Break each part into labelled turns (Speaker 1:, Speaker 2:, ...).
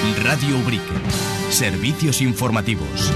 Speaker 1: Radio Ubrique. Servicios informativos.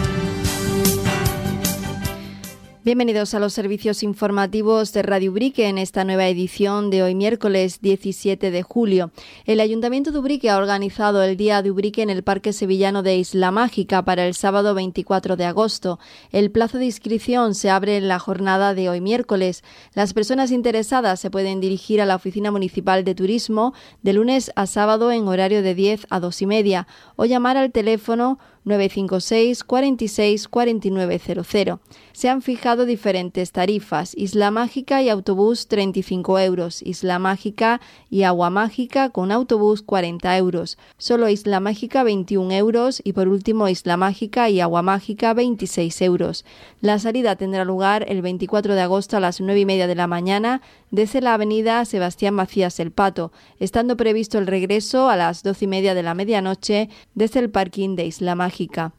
Speaker 2: Bienvenidos a los servicios informativos de Radio Ubrique en esta nueva edición de hoy miércoles 17 de julio. El Ayuntamiento de Ubrique ha organizado el Día de Ubrique en el Parque Sevillano de Isla Mágica para el sábado 24 de agosto. El plazo de inscripción se abre en la jornada de hoy miércoles. Las personas interesadas se pueden dirigir a la Oficina Municipal de Turismo de lunes a sábado en horario de 10 a 2:30 o llamar al teléfono 956 46 4900. Se han fijado diferentes tarifas: Isla Mágica y autobús 35 euros, Isla Mágica y Agua Mágica con autobús 40 euros, solo Isla Mágica 21 euros y por último Isla Mágica y Agua Mágica 26 euros. La salida tendrá lugar el 24 de agosto a las 9:30 de la mañana desde la avenida Sebastián Macías El Pato, estando previsto el regreso a las 12:30 de la medianoche desde el parking de Isla Mágica.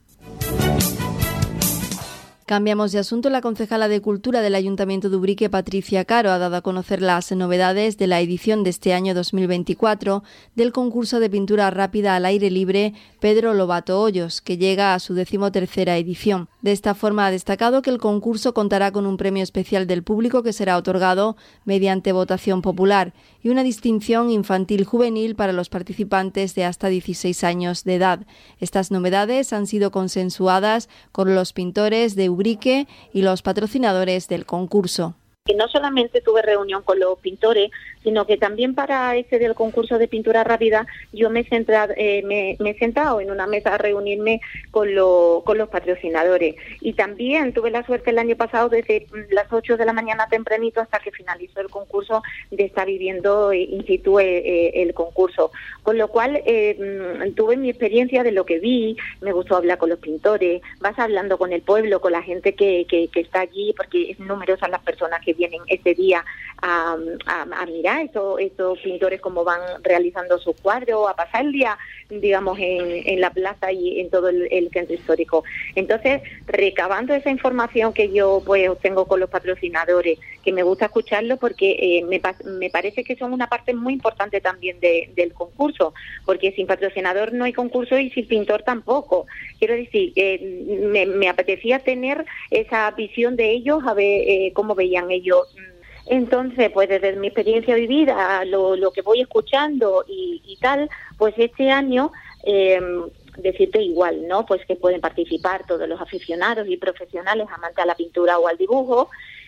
Speaker 2: Cambiamos de asunto. La concejala de Cultura del Ayuntamiento de Ubrique, Patricia Caro, ha dado a conocer las novedades de la edición de este año 2024 del concurso de pintura rápida al aire libre Pedro Lobato Hoyos, que llega a su 13ª edición. De esta forma ha destacado que el concurso contará con un premio especial del público que será otorgado mediante votación popular y una distinción infantil-juvenil para los participantes de hasta 16 años de edad. Estas novedades han sido consensuadas con los pintores de Ubrique y los patrocinadores del concurso.
Speaker 3: Que no solamente tuve reunión con los pintores, sino que también para del concurso de pintura rápida yo me he sentado en una mesa a reunirme con los patrocinadores. Y también tuve la suerte el año pasado, desde las 8 de la mañana tempranito hasta que finalizó el concurso, de estar viviendo in situ el concurso. Con lo cual tuve mi experiencia de lo que vi, me gustó hablar con los pintores, vas hablando con el pueblo, con la gente que está allí, porque es numerosas las personas que vienen ese día a mirar estos pintores cómo van realizando sus cuadros, a pasar el día, digamos, en la plaza y en todo el centro histórico. Entonces, recabando esa información que yo pues obtengo con los patrocinadores, que me gusta escucharlo porque me parece que son una parte muy importante también del concurso, porque sin patrocinador no hay concurso y sin pintor tampoco. Quiero decir, me apetecía tener esa visión de ellos, a ver cómo veían ellos. Entonces, pues desde mi experiencia vivida, lo que voy escuchando y tal, pues este año decirte igual, ¿no? Pues que pueden participar todos los aficionados y profesionales amantes a la pintura o al dibujo,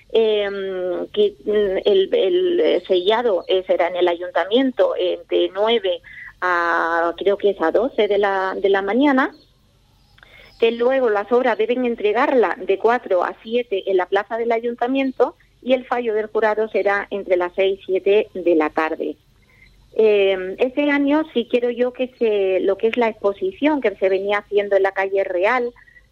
Speaker 3: que el sellado será en el ayuntamiento de 9 a creo que es a 12 de la mañana, que luego las obras deben entregarla de 4 a 7 en la plaza del ayuntamiento, y el fallo del jurado será entre las 6 y 7 de la tarde. Este año sí quiero yo que lo que es la exposición que se venía haciendo en la calle Real,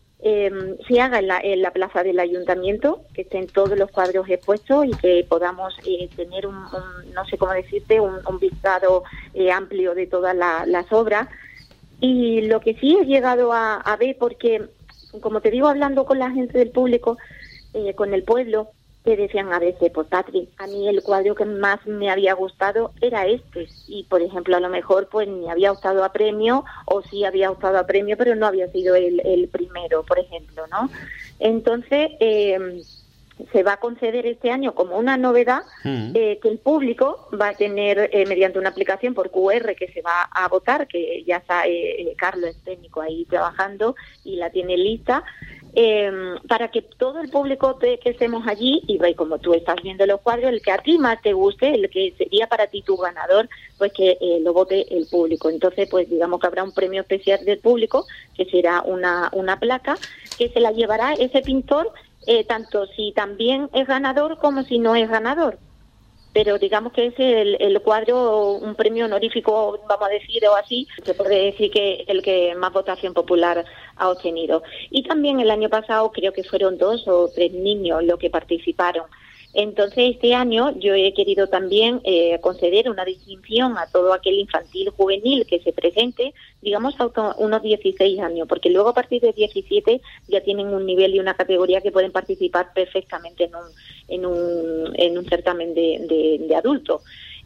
Speaker 3: se haga en la plaza del ayuntamiento, que estén todos los cuadros expuestos y que podamos tener no sé cómo decirte, un vistazo amplio de todas las obras. Y lo que sí he llegado a ver, porque como te digo, hablando con la gente del público, con el pueblo, que decían a veces, pues Patri, a mí el cuadro que más me había gustado era este, y por ejemplo a lo mejor pues ni había optado a premio, o sí había optado a premio pero no había sido el primero, por ejemplo, ¿no? Entonces se va a conceder este año como una novedad, que el público va a tener mediante una aplicación por QR que se va a votar, que ya está Carlos, el técnico, ahí trabajando y la tiene lista, para que todo el público que estemos allí, y como tú estás viendo los cuadros, el que a ti más te guste, el que sería para ti tu ganador, pues que lo vote el público. Entonces, pues digamos que habrá un premio especial del público, que será una placa, que se la llevará ese pintor, tanto si también es ganador como si no es ganador. Pero digamos que es el cuadro, un premio honorífico, vamos a decir, o así, se puede decir que el que más votación popular ha obtenido. Y también el año pasado creo que fueron 2 o 3 niños los que participaron. Entonces este año yo he querido también conceder una distinción a todo aquel infantil juvenil que se presente, digamos hasta unos 16 años, porque luego a partir de 17 ya tienen un nivel y una categoría que pueden participar perfectamente en un certamen de adultos.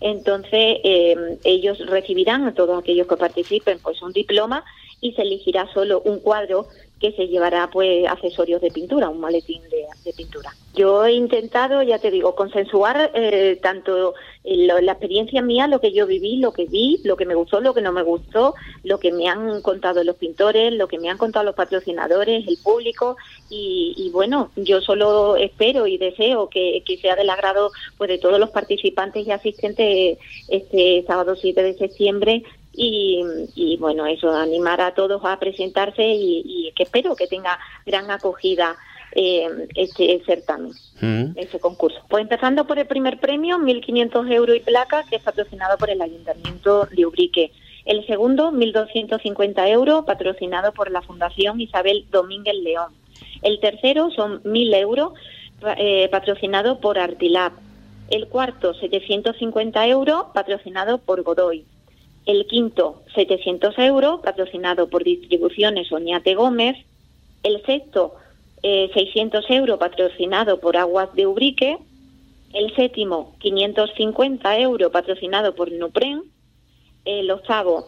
Speaker 3: Entonces, ellos recibirán, a todos aquellos que participen, pues un diploma, y se elegirá solo un cuadro que se llevará pues accesorios de pintura, un maletín de pintura. Yo he intentado, ya te digo, consensuar tanto la experiencia mía, lo que yo viví, lo que vi, lo que me gustó, lo que no me gustó, lo que me han contado los pintores, lo que me han contado los patrocinadores, el público, y bueno, yo solo espero y deseo que sea del agrado pues de todos los participantes y asistentes este sábado 7 de septiembre. Y bueno, eso, animar a todos a presentarse y que espero que tenga gran acogida este certamen, este concurso. Pues empezando por el primer premio, 1.500 euros y placa, que es patrocinado por el Ayuntamiento de Ubrique. El segundo, 1.250 euros, patrocinado por la Fundación Isabel Domínguez León. El tercero son 1.000 euros, patrocinado por Artilab. El cuarto, 750 euros, patrocinado por Godoy. El quinto, 700 euros, patrocinado por Distribuciones Oñate Gómez. El sexto, 600 euros, patrocinado por Aguas de Ubrique. El séptimo, 550 euros, patrocinado por Nupren. El octavo,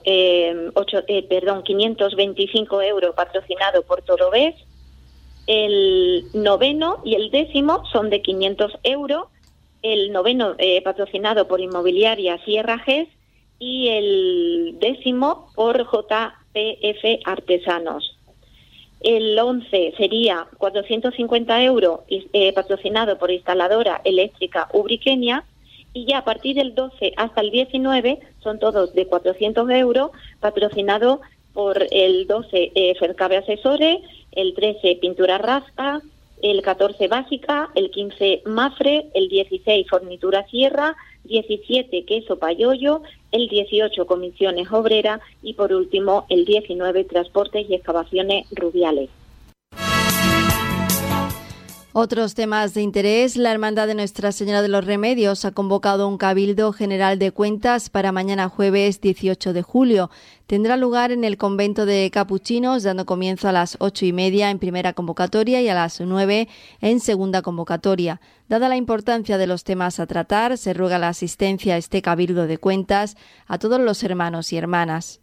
Speaker 3: 525 euros, patrocinado por Todovés. El noveno y el décimo son de 500 euros. El noveno, patrocinado por Inmobiliaria Sierra GES. Y el décimo por JPF Artesanos. El 11 sería 450 euros, patrocinado por Instaladora Eléctrica Ubriqueña, y ya a partir del 12 hasta el 19 son todos de 400 euros, patrocinado por el 12 Fercabe Asesores, el 13 Pintura Rasca, el 14 Básica, el 15 Mafre, el 16 Fornitura Sierra, 17 Queso Payollo, el 18 Comisiones Obreras y por último el 19 Transportes y Excavaciones Rubiales.
Speaker 2: Otros temas de interés. La Hermandad de Nuestra Señora de los Remedios ha convocado un cabildo general de cuentas para mañana jueves 18 de julio. Tendrá lugar en el convento de Capuchinos, dando comienzo a las 8:30 en primera convocatoria y a las 9 en segunda convocatoria. Dada la importancia de los temas a tratar, se ruega la asistencia a este cabildo de cuentas a todos los hermanos y hermanas.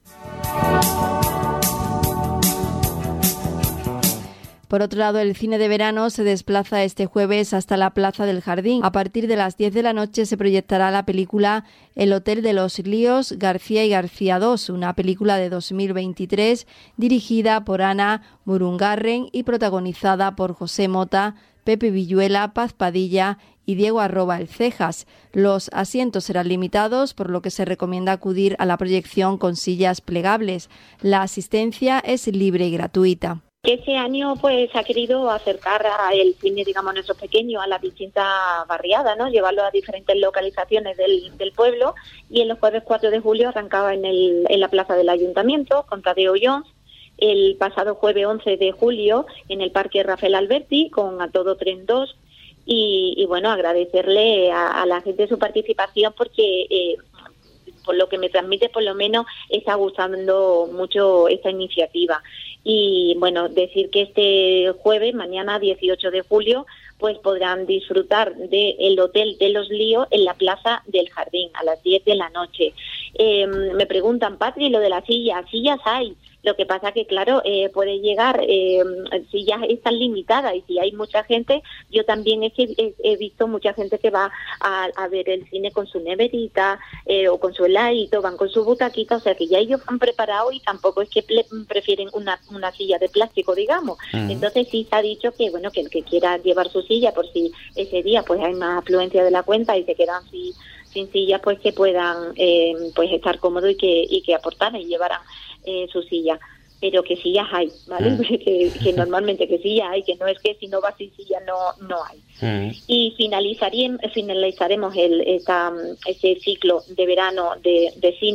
Speaker 2: Por otro lado, el cine de verano se desplaza este jueves hasta la Plaza del Jardín. A partir de las 10 de la noche se proyectará la película El Hotel de los Líos, García y García II, una película de 2023 dirigida por Ana Murungarren y protagonizada por José Mota, Pepe Villuela, Paz Padilla y Diego El Cejas. Los asientos serán limitados, por lo que se recomienda acudir a la proyección con sillas plegables. La asistencia es libre y gratuita.
Speaker 3: Este año pues ha querido acercar el cine, digamos, a nuestros pequeños a las distintas barriadas, ¿no? Llevarlo a diferentes localizaciones del pueblo, y en los jueves 4 de julio arrancaba en la plaza del Ayuntamiento con Tadeo Jones. El pasado jueves 11 de julio en el Parque Rafael Alberti con A Todo Tren 2 y bueno, agradecerle a la gente su participación porque por lo que me transmite, por lo menos está gustando mucho esta iniciativa. Y bueno, decir que este jueves, mañana 18 de julio, pues podrán disfrutar del Hotel de los Líos en la Plaza del Jardín a las 10 de la noche. Me preguntan, Patri, lo de las sillas hay. Lo que pasa que, claro, puede llegar, sillas están limitadas y si hay mucha gente, yo también he visto mucha gente que va a ver el cine con su neverita o con su heladito, van con su butaquita, o sea que ya ellos han preparado y tampoco es que prefieren una silla de plástico, digamos. Entonces sí se ha dicho que, bueno, que el que quiera llevar su silla por si ese día pues hay más afluencia de la cuenta y se quedan sin silla, pues que puedan pues estar cómodos y que aportaran y llevaran su silla, pero que sillas hay, ¿vale? Que normalmente que sillas hay, que no es que si no vas sin silla no hay. Y finalizaremos ese ciclo de verano de cine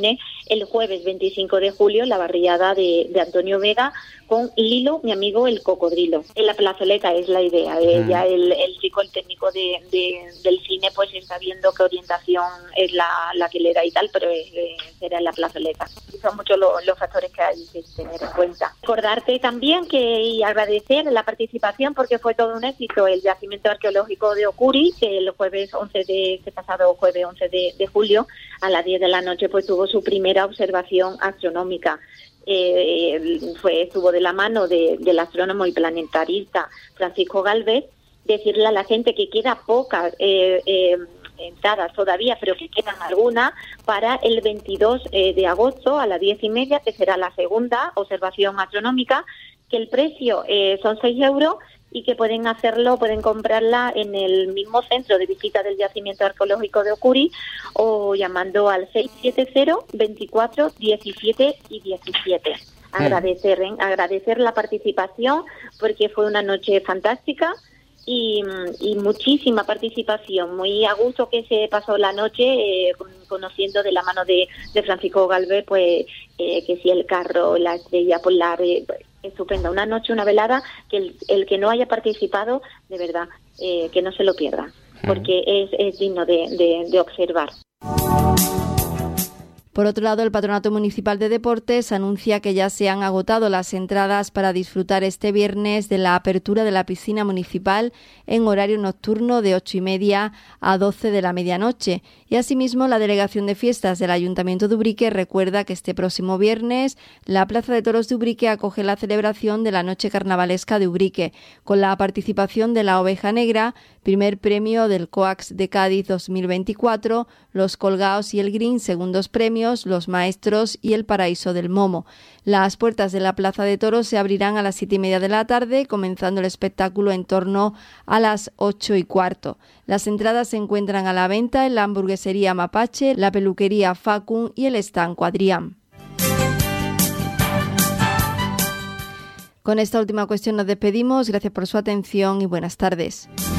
Speaker 3: el jueves 25 de julio la barriada de Antonio Vega con Lilo, mi amigo el cocodrilo. En la plazoleta es la idea. Ya el chico, el técnico del cine, pues está viendo qué orientación es la que le da y tal, pero será en la plazoleta. Y son muchos los factores que hay que tener en cuenta. Recordarte también y agradecer la participación, porque fue todo un éxito, el yacimiento arqueológico de Ocuri, que el pasado jueves 11 de julio a las 10 de la noche pues tuvo su primera observación astronómica. Estuvo de la mano del astrónomo y planetarista Francisco Galvez. Decirle a la gente que queda pocas entradas todavía, pero que quedan algunas para el 22 de agosto a las 10:30, que será la segunda observación astronómica, que el precio son 6 euros y que pueden comprarla en el mismo centro de visita del yacimiento arqueológico de Ocuri o llamando al 670 24 17 y 17. Agradecer la participación, porque fue una noche fantástica y muchísima participación, muy a gusto que se pasó la noche conociendo de la mano de Francisco Galvez, pues que si el carro, la estrella polar, estupenda, una noche, una velada, que el que no haya participado, de verdad, que no se lo pierda, porque es digno de observar.
Speaker 2: Por otro lado, el Patronato Municipal de Deportes anuncia que ya se han agotado las entradas para disfrutar este viernes de la apertura de la piscina municipal en horario nocturno de 8:30 a 12 de la medianoche. Y asimismo, la Delegación de Fiestas del Ayuntamiento de Ubrique recuerda que este próximo viernes la Plaza de Toros de Ubrique acoge la celebración de la Noche Carnavalesca de Ubrique, con la participación de la Oveja Negra, primer premio del COAX de Cádiz 2024, los Colgaos y el Green, segundos premios, los Maestros y el Paraíso del Momo. Las puertas de la Plaza de Toros se abrirán a las 7:30 de la tarde, comenzando el espectáculo en torno a las 8:15. Las entradas se encuentran a la venta en la hamburguesería Mapache, la peluquería Facun y el estanco Adrián. Con esta última cuestión nos despedimos. Gracias por su atención y buenas tardes.